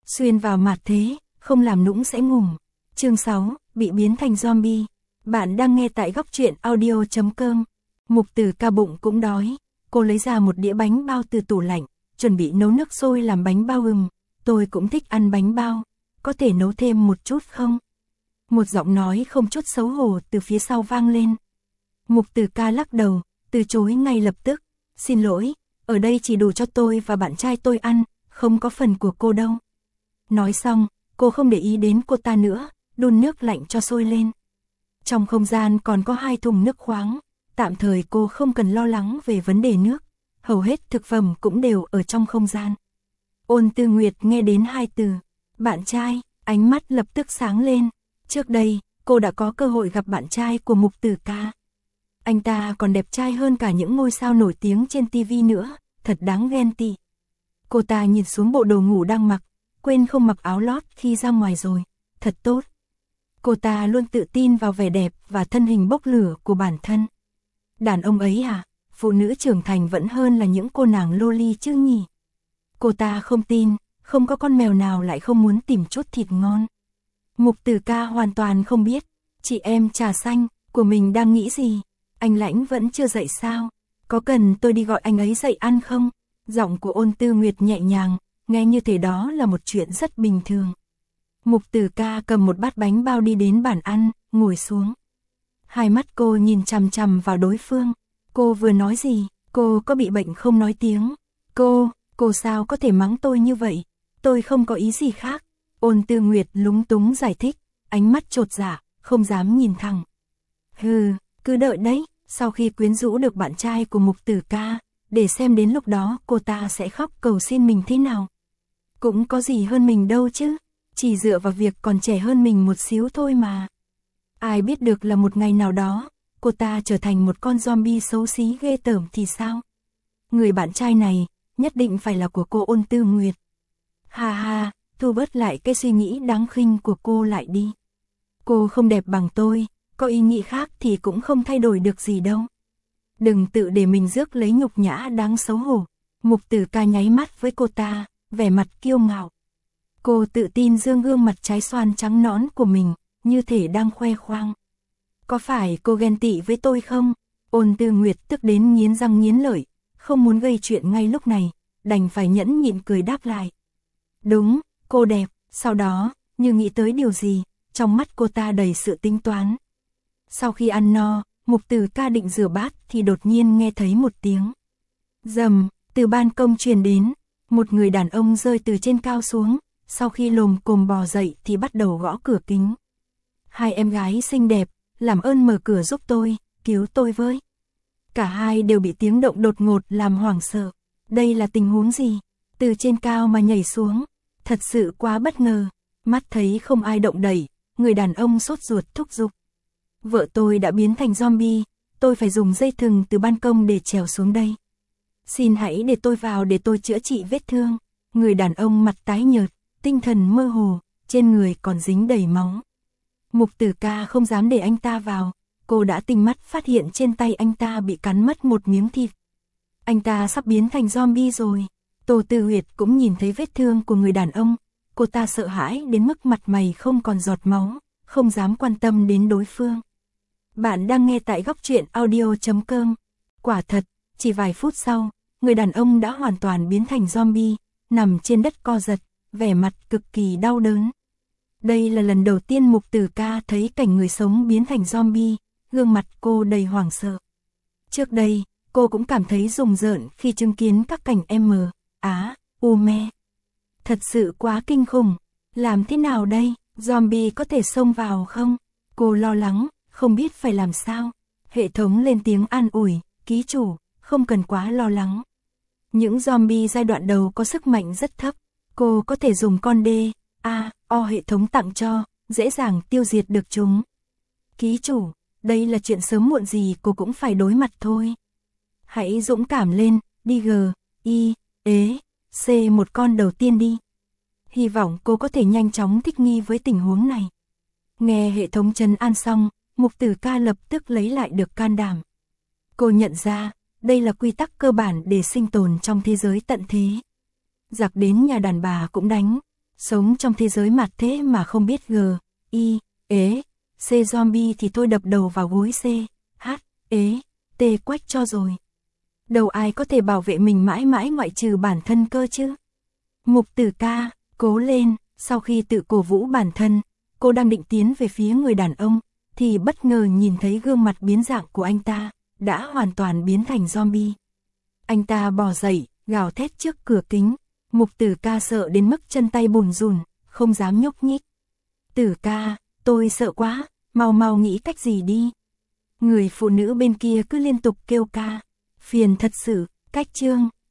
xuyên vào mặt thế, không làm nũng sẽ ngủm. Chương 6, bị biến thành zombie. Bạn đang nghe tại góc truyện audio.com. Mục Tử Ca bụng cũng đói, cô lấy ra một đĩa bánh bao từ tủ lạnh, chuẩn bị nấu nước sôi làm bánh bao. Tôi cũng thích ăn bánh bao, có thể nấu thêm một chút không? Một giọng nói không chút xấu hổ từ phía sau vang lên. Mục Tử Ca lắc đầu, từ chối ngay lập tức. Xin lỗi, ở đây chỉ đủ cho tôi và bạn trai tôi ăn, không có phần của cô đâu. Nói xong, cô không để ý đến cô ta nữa, đun nước lạnh cho sôi lên. Trong không gian còn có 2 thùng nước khoáng, tạm thời cô không cần lo lắng về vấn đề nước, hầu hết thực phẩm cũng đều ở trong không gian. Ôn Tư Nguyệt nghe đến 2 từ, bạn trai, ánh mắt lập tức sáng lên. Trước đây, cô đã có cơ hội gặp bạn trai của Mục Tử Ca. Anh ta còn đẹp trai hơn cả những ngôi sao nổi tiếng trên TV nữa, thật đáng ghen tị. Cô ta nhìn xuống bộ đồ ngủ đang mặc, quên không mặc áo lót khi ra ngoài rồi, thật tốt. Cô ta luôn tự tin vào vẻ đẹp và thân hình bốc lửa của bản thân. Đàn ông ấy à, phụ nữ trưởng thành vẫn hơn là những cô nàng loli chứ nhỉ. Cô ta không tin, không có con mèo nào lại không muốn tìm chút thịt ngon. Mục Tử Ca hoàn toàn không biết, chị em trà xanh của mình đang nghĩ gì. Anh Lãnh vẫn chưa dậy sao? Có cần tôi đi gọi anh ấy dậy ăn không? Giọng của Ôn Tư Nguyệt nhẹ nhàng, nghe như thể đó là một chuyện rất bình thường. Mục Tử Ca cầm một bát bánh bao đi đến bàn ăn, ngồi xuống. Hai mắt cô nhìn chằm chằm vào đối phương. Cô vừa nói gì? Cô có bị bệnh không nói tiếng? Cô sao có thể mắng tôi như vậy? Tôi không có ý gì khác. Ôn Tư Nguyệt lúng túng giải thích, ánh mắt chột dạ, không dám nhìn thẳng. Hừ, cứ đợi đấy, sau khi quyến rũ được bạn trai của Mục Tử Ca, để xem đến lúc đó cô ta sẽ khóc cầu xin mình thế nào. Cũng có gì hơn mình đâu chứ, chỉ dựa vào việc còn trẻ hơn mình một xíu thôi mà. Ai biết được là một ngày nào đó, cô ta trở thành một con zombie xấu xí ghê tởm thì sao? Người bạn trai này, nhất định phải là của cô Ôn Tư Nguyệt. Ha ha, thu bớt lại cái suy nghĩ đáng khinh của cô lại đi. Cô không đẹp bằng tôi, có ý nghĩ khác thì cũng không thay đổi được gì đâu. Đừng tự để mình rước lấy nhục nhã đáng xấu hổ. Mục Tử Ca nháy mắt với cô ta, vẻ mặt kiêu ngạo. Cô tự tin dương gương mặt trái xoan trắng nõn của mình, như thể đang khoe khoang. Có phải cô ghen tị với tôi không? Ôn Tư Nguyệt tức đến nghiến răng nghiến lợi, không muốn gây chuyện ngay lúc này, đành phải nhẫn nhịn cười đáp lại. Đúng, cô đẹp. Sau đó, như nghĩ tới điều gì, trong mắt cô ta đầy sự tính toán. Sau khi ăn no, Mục Tử Ca định rửa bát thì đột nhiên nghe thấy một tiếng rầm, từ ban công truyền đến. Một người đàn ông rơi từ trên cao xuống, sau khi lồm cồm bò dậy thì bắt đầu gõ cửa kính. Hai em gái xinh đẹp, làm ơn mở cửa giúp tôi, cứu tôi với. Cả hai đều bị tiếng động đột ngột làm hoảng sợ. Đây là tình huống gì? Từ trên cao mà nhảy xuống, thật sự quá bất ngờ. Mắt thấy không ai động đậy, người đàn ông sốt ruột thúc giục. Vợ tôi đã biến thành zombie, tôi phải dùng dây thừng từ ban công để trèo xuống đây. Xin hãy để tôi vào để tôi chữa trị vết thương. Người đàn ông mặt tái nhợt, tinh thần mơ hồ, trên người còn dính đầy máu. Mục Tử Ca không dám để anh ta vào, cô đã tinh mắt phát hiện trên tay anh ta bị cắn mất một miếng thịt. Anh ta sắp biến thành zombie rồi. Tô Tư Huyệt cũng nhìn thấy vết thương của người đàn ông, cô ta sợ hãi đến mức mặt mày không còn giọt máu, không dám quan tâm đến đối phương. Bạn đang nghe tại góc truyện audio.com. Quả thật, chỉ vài phút sau, người đàn ông đã hoàn toàn biến thành zombie, nằm trên đất co giật, vẻ mặt cực kỳ đau đớn. Đây là lần đầu tiên Mục Tử Ca thấy cảnh người sống biến thành zombie, gương mặt cô đầy hoảng sợ. Trước đây, cô cũng cảm thấy rùng rợn khi chứng kiến các cảnh me. Thật sự quá kinh khủng, làm thế nào đây, zombie có thể xông vào không? Cô lo lắng, không biết phải làm sao. Hệ thống lên tiếng an ủi, ký chủ, không cần quá lo lắng. Những zombie giai đoạn đầu có sức mạnh rất thấp, cô có thể dùng con D.A.O hệ thống tặng cho, dễ dàng tiêu diệt được chúng. Ký chủ, đây là chuyện sớm muộn gì cô cũng phải đối mặt thôi. Hãy dũng cảm lên, đi C một con đầu tiên đi. Hy vọng cô có thể nhanh chóng thích nghi với tình huống này. Nghe hệ thống trấn an xong, Mục Tử Ca lập tức lấy lại được can đảm. Cô nhận ra, đây là quy tắc cơ bản để sinh tồn trong thế giới tận thế. Giặc đến nhà đàn bà cũng đánh, Sống trong thế giới mặt thế mà không biết G, I, ế, C zombie thì tôi đập đầu vào gối C, H, ế, T quách cho rồi. Đâu ai có thể bảo vệ mình mãi mãi ngoại trừ bản thân cơ chứ. Mục Tử ca, cố lên, sau khi tự cổ vũ bản thân, cô đang định tiến về phía người đàn ông, thì bất ngờ nhìn thấy gương mặt biến dạng của anh ta, đã hoàn toàn biến thành zombie. Anh ta bò dậy, gào thét trước cửa kính, Mục Tử ca sợ đến mức chân tay bùn rùn, không dám nhúc nhích. Tử ca, tôi sợ quá, mau mau nghĩ cách gì đi. Người phụ nữ bên kia cứ liên tục kêu ca, phiền thật sự, cách chương.